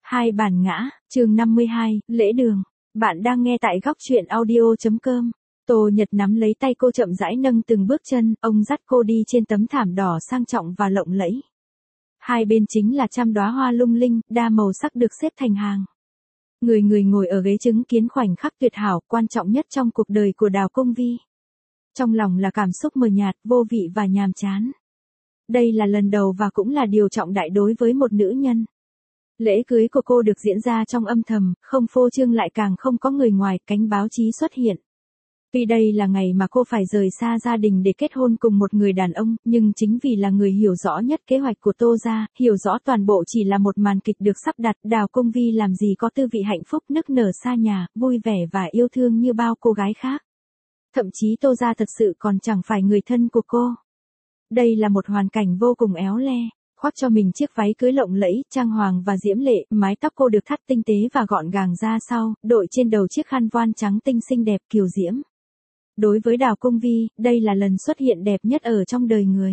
Hai bản ngã, chương 52, lễ đường. Bạn đang nghe tại góc truyện audio.com. Tô Nhật nắm lấy tay cô chậm rãi nâng từng bước chân, ông dắt cô đi trên tấm thảm đỏ sang trọng và lộng lẫy. Hai bên chính là trăm đóa hoa lung linh, đa màu sắc được xếp thành hàng. Người ngồi ở ghế chứng kiến khoảnh khắc tuyệt hảo, quan trọng nhất trong cuộc đời của Đào Công Vi. Trong lòng là cảm xúc mờ nhạt, vô vị và nhàm chán. Đây là lần đầu và cũng là điều trọng đại đối với một nữ nhân. Lễ cưới của cô được diễn ra trong âm thầm, không phô trương lại càng không có người ngoài, cánh báo chí xuất hiện. Vì đây là ngày mà cô phải rời xa gia đình để kết hôn cùng một người đàn ông, nhưng chính vì là người hiểu rõ nhất kế hoạch của Tô gia, hiểu rõ toàn bộ chỉ là một màn kịch được sắp đặt, Đào Công Vi làm gì có tư vị hạnh phúc nức nở xa nhà, vui vẻ và yêu thương như bao cô gái khác. Thậm chí Tô gia thật sự còn chẳng phải người thân của cô. Đây là một hoàn cảnh vô cùng éo le. Khoác cho mình chiếc váy cưới lộng lẫy, trang hoàng và diễm lệ, mái tóc cô được thắt tinh tế và gọn gàng ra sau, đội trên đầu chiếc khăn voan trắng tinh xinh đẹp kiều diễm. Đối với Đào Công Vi, đây là lần xuất hiện đẹp nhất ở trong đời người.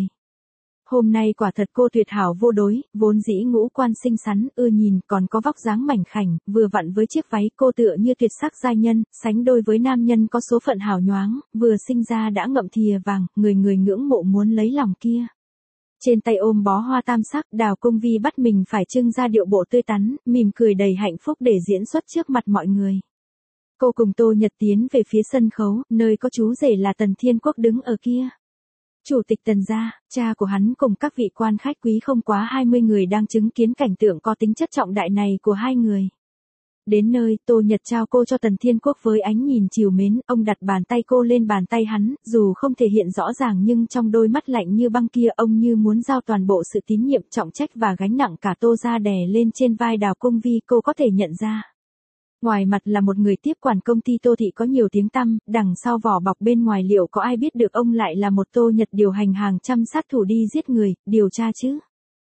Hôm nay quả thật cô tuyệt hảo vô đối, vốn dĩ ngũ quan xinh xắn, ưa nhìn, còn có vóc dáng mảnh khảnh, vừa vặn với chiếc váy cô tựa như tuyệt sắc giai nhân, sánh đôi với nam nhân có số phận hào nhoáng, vừa sinh ra đã ngậm thìa vàng, người ngưỡng mộ muốn lấy lòng kia. Trên tay ôm bó hoa tam sắc, Đào Công Vi bắt mình phải trưng ra điệu bộ tươi tắn, mỉm cười đầy hạnh phúc để diễn xuất trước mặt mọi người. Cô cùng Tô Nhật tiến về phía sân khấu, nơi có chú rể là Tần Thiên Quốc đứng ở kia. Chủ tịch Tần gia, cha của hắn cùng các vị quan khách quý không quá 20 người đang chứng kiến cảnh tượng có tính chất trọng đại này của hai người. Đến nơi, Tô Nhật trao cô cho Tần Thiên Quốc với ánh nhìn trìu mến, ông đặt bàn tay cô lên bàn tay hắn, dù không thể hiện rõ ràng nhưng trong đôi mắt lạnh như băng kia ông như muốn giao toàn bộ sự tín nhiệm, trọng trách và gánh nặng cả Tô gia đè lên trên vai Đào Công Vi, cô có thể nhận ra. Ngoài mặt là một người tiếp quản công ty Tô thị có nhiều tiếng tăm, đằng sau vỏ bọc bên ngoài liệu có ai biết được ông lại là một Tô Nhật điều hành hàng trăm sát thủ đi giết người, điều tra chứ?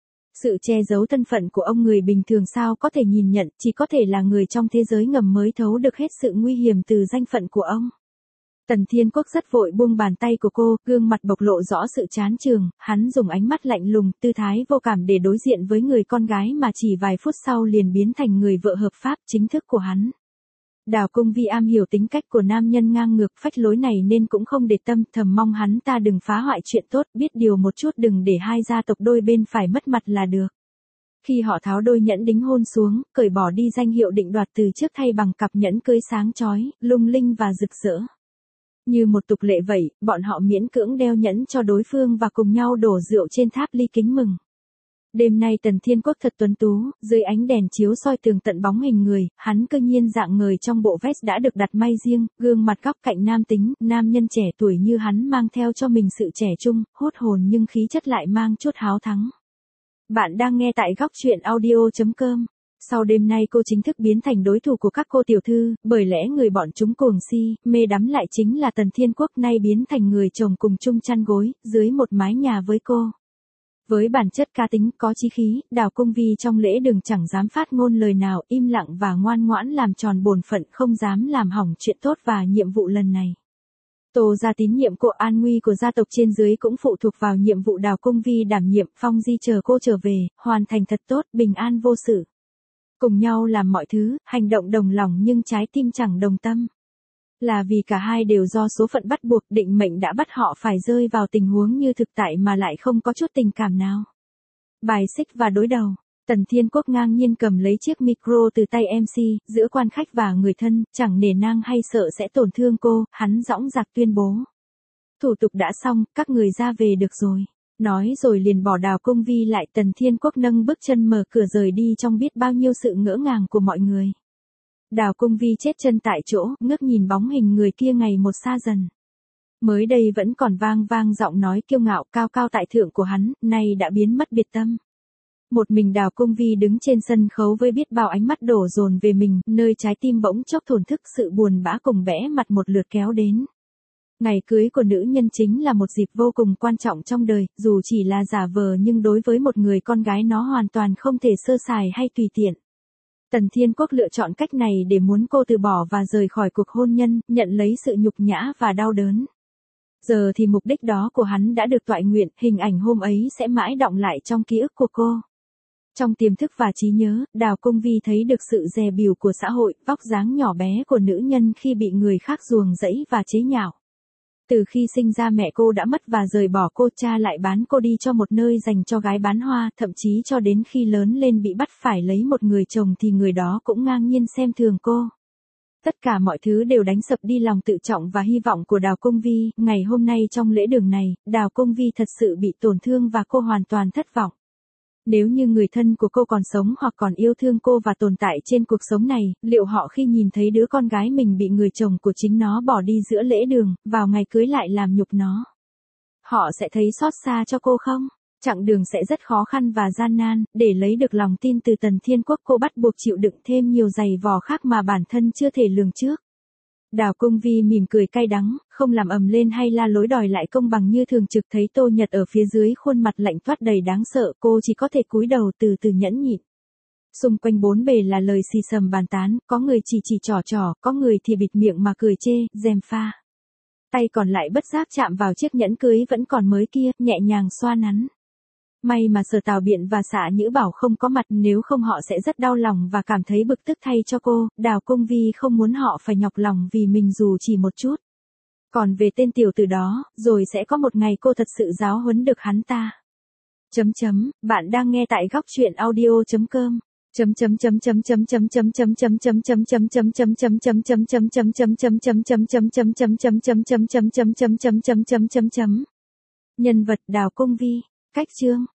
Sự che giấu thân phận của ông người bình thường sao có thể nhìn nhận, chỉ có thể là người trong thế giới ngầm mới thấu được hết sự nguy hiểm từ danh phận của ông. Tần Thiên Quốc rất vội buông bàn tay của cô, gương mặt bộc lộ rõ sự chán chường, hắn dùng ánh mắt lạnh lùng, tư thái vô cảm để đối diện với người con gái mà chỉ vài phút sau liền biến thành người vợ hợp pháp chính thức của hắn. Đào Công Vi am hiểu tính cách của nam nhân ngang ngược phách lối này nên cũng không để tâm, thầm mong hắn ta đừng phá hoại chuyện tốt, biết điều một chút đừng để hai gia tộc đôi bên phải mất mặt là được. Khi họ tháo đôi nhẫn đính hôn xuống, cởi bỏ đi danh hiệu định đoạt từ trước thay bằng cặp nhẫn cưới sáng chói, lung linh và rực rỡ. Như một tục lệ vậy, bọn họ miễn cưỡng đeo nhẫn cho đối phương và cùng nhau đổ rượu trên tháp ly kính mừng. Đêm nay Tần Thiên Quốc thật tuấn tú, dưới ánh đèn chiếu soi tường tận bóng hình người, hắn cơ nhiên dạng ngời trong bộ vest đã được đặt may riêng, gương mặt góc cạnh nam tính, nam nhân trẻ tuổi như hắn mang theo cho mình sự trẻ trung, hút hồn nhưng khí chất lại mang chút háo thắng. Bạn đang nghe tại góc truyện audio.com. Sau đêm nay cô chính thức biến thành đối thủ của các cô tiểu thư, bởi lẽ người bọn chúng cuồng si, mê đắm lại chính là Tần Thiên Quốc nay biến thành người chồng cùng chung chăn gối, dưới một mái nhà với cô. Với bản chất cá tính có chí khí, Đào Công Vi trong lễ đường chẳng dám phát ngôn lời nào, im lặng và ngoan ngoãn làm tròn bổn phận, không dám làm hỏng chuyện tốt và nhiệm vụ lần này. Tô gia tín nhiệm cô, an nguy của gia tộc trên dưới cũng phụ thuộc vào nhiệm vụ Đào Công Vi đảm nhiệm, Phong Di chờ cô trở về, hoàn thành thật tốt, bình an vô sự. Cùng nhau làm mọi thứ, hành động đồng lòng nhưng trái tim chẳng đồng tâm. Là vì cả hai đều do số phận bắt buộc, định mệnh đã bắt họ phải rơi vào tình huống như thực tại mà lại không có chút tình cảm nào. Bài xích và đối đầu, Tần Thiên Quốc ngang nhiên cầm lấy chiếc micro từ tay MC, giữa quan khách và người thân, chẳng nể nang hay sợ sẽ tổn thương cô, hắn dõng dạc tuyên bố. Thủ tục đã xong, các người ra về được rồi. Nói rồi liền bỏ Đào Công Vi lại, Tần Thiên Quốc nâng bước chân mở cửa rời đi trong biết bao nhiêu sự ngỡ ngàng của mọi người. Đào Công Vi chết chân tại chỗ, ngước nhìn bóng hình người kia ngày một xa dần. Mới đây vẫn còn vang giọng nói kiêu ngạo cao cao tại thượng của hắn, nay đã biến mất biệt tâm. Một mình Đào Công Vi đứng trên sân khấu với biết bao ánh mắt đổ dồn về mình, nơi trái tim bỗng chốc thổn thức, sự buồn bã cùng bẽ mặt một lượt kéo đến. Ngày cưới của nữ nhân chính là một dịp vô cùng quan trọng trong đời, dù chỉ là giả vờ nhưng đối với một người con gái nó hoàn toàn không thể sơ sài hay tùy tiện. Tần Thiên Quốc lựa chọn cách này để muốn cô từ bỏ và rời khỏi cuộc hôn nhân, nhận lấy sự nhục nhã và đau đớn. Giờ thì mục đích đó của hắn đã được toại nguyện, hình ảnh hôm ấy sẽ mãi đọng lại trong ký ức của cô. Trong tiềm thức và trí nhớ, Đào Công Vi thấy được sự dè bỉu của xã hội, vóc dáng nhỏ bé của nữ nhân khi bị người khác ruồng rẫy và chế nhạo. Từ khi sinh ra mẹ cô đã mất và rời bỏ cô, cha lại bán cô đi cho một nơi dành cho gái bán hoa, thậm chí cho đến khi lớn lên bị bắt phải lấy một người chồng thì người đó cũng ngang nhiên xem thường cô. Tất cả mọi thứ đều đánh sập đi lòng tự trọng và hy vọng của Đào Công Vi. Ngày hôm nay trong lễ đường này, Đào Công Vi thật sự bị tổn thương và cô hoàn toàn thất vọng. Nếu như người thân của cô còn sống hoặc còn yêu thương cô và tồn tại trên cuộc sống này, liệu họ khi nhìn thấy đứa con gái mình bị người chồng của chính nó bỏ đi giữa lễ đường, vào ngày cưới lại làm nhục nó, họ sẽ thấy xót xa cho cô không? Chặng đường sẽ rất khó khăn và gian nan, để lấy được lòng tin từ Tần Thiên Quốc cô bắt buộc chịu đựng thêm nhiều giày vò khác mà bản thân chưa thể lường trước. Đào Công Vi mỉm cười cay đắng, không làm ầm lên hay la lối đòi lại công bằng như thường trực. Thấy Tô Nhật ở phía dưới khuôn mặt lạnh toát đầy đáng sợ, cô chỉ có thể cúi đầu từ từ nhẫn nhịn. Xung quanh bốn bề là lời xì xầm bàn tán, có người chỉ trò, có người thì bịt miệng mà cười chê, gièm pha. Tay còn lại bất giác chạm vào chiếc nhẫn cưới vẫn còn mới kia, nhẹ nhàng xoa nắn. May mà Sở Tào Biện và Xạ Nhữ Bảo không có mặt, nếu không họ sẽ rất đau lòng và cảm thấy bực tức thay cho cô. Đào Công Vi không muốn họ phải nhọc lòng vì mình dù chỉ một chút. Còn về tên tiểu tử đó, rồi sẽ có một ngày cô thật sự giáo huấn được hắn ta. Bạn đang nghe tại góc truyện audio.com. Nhân vật Đào Công Vi. Cách chương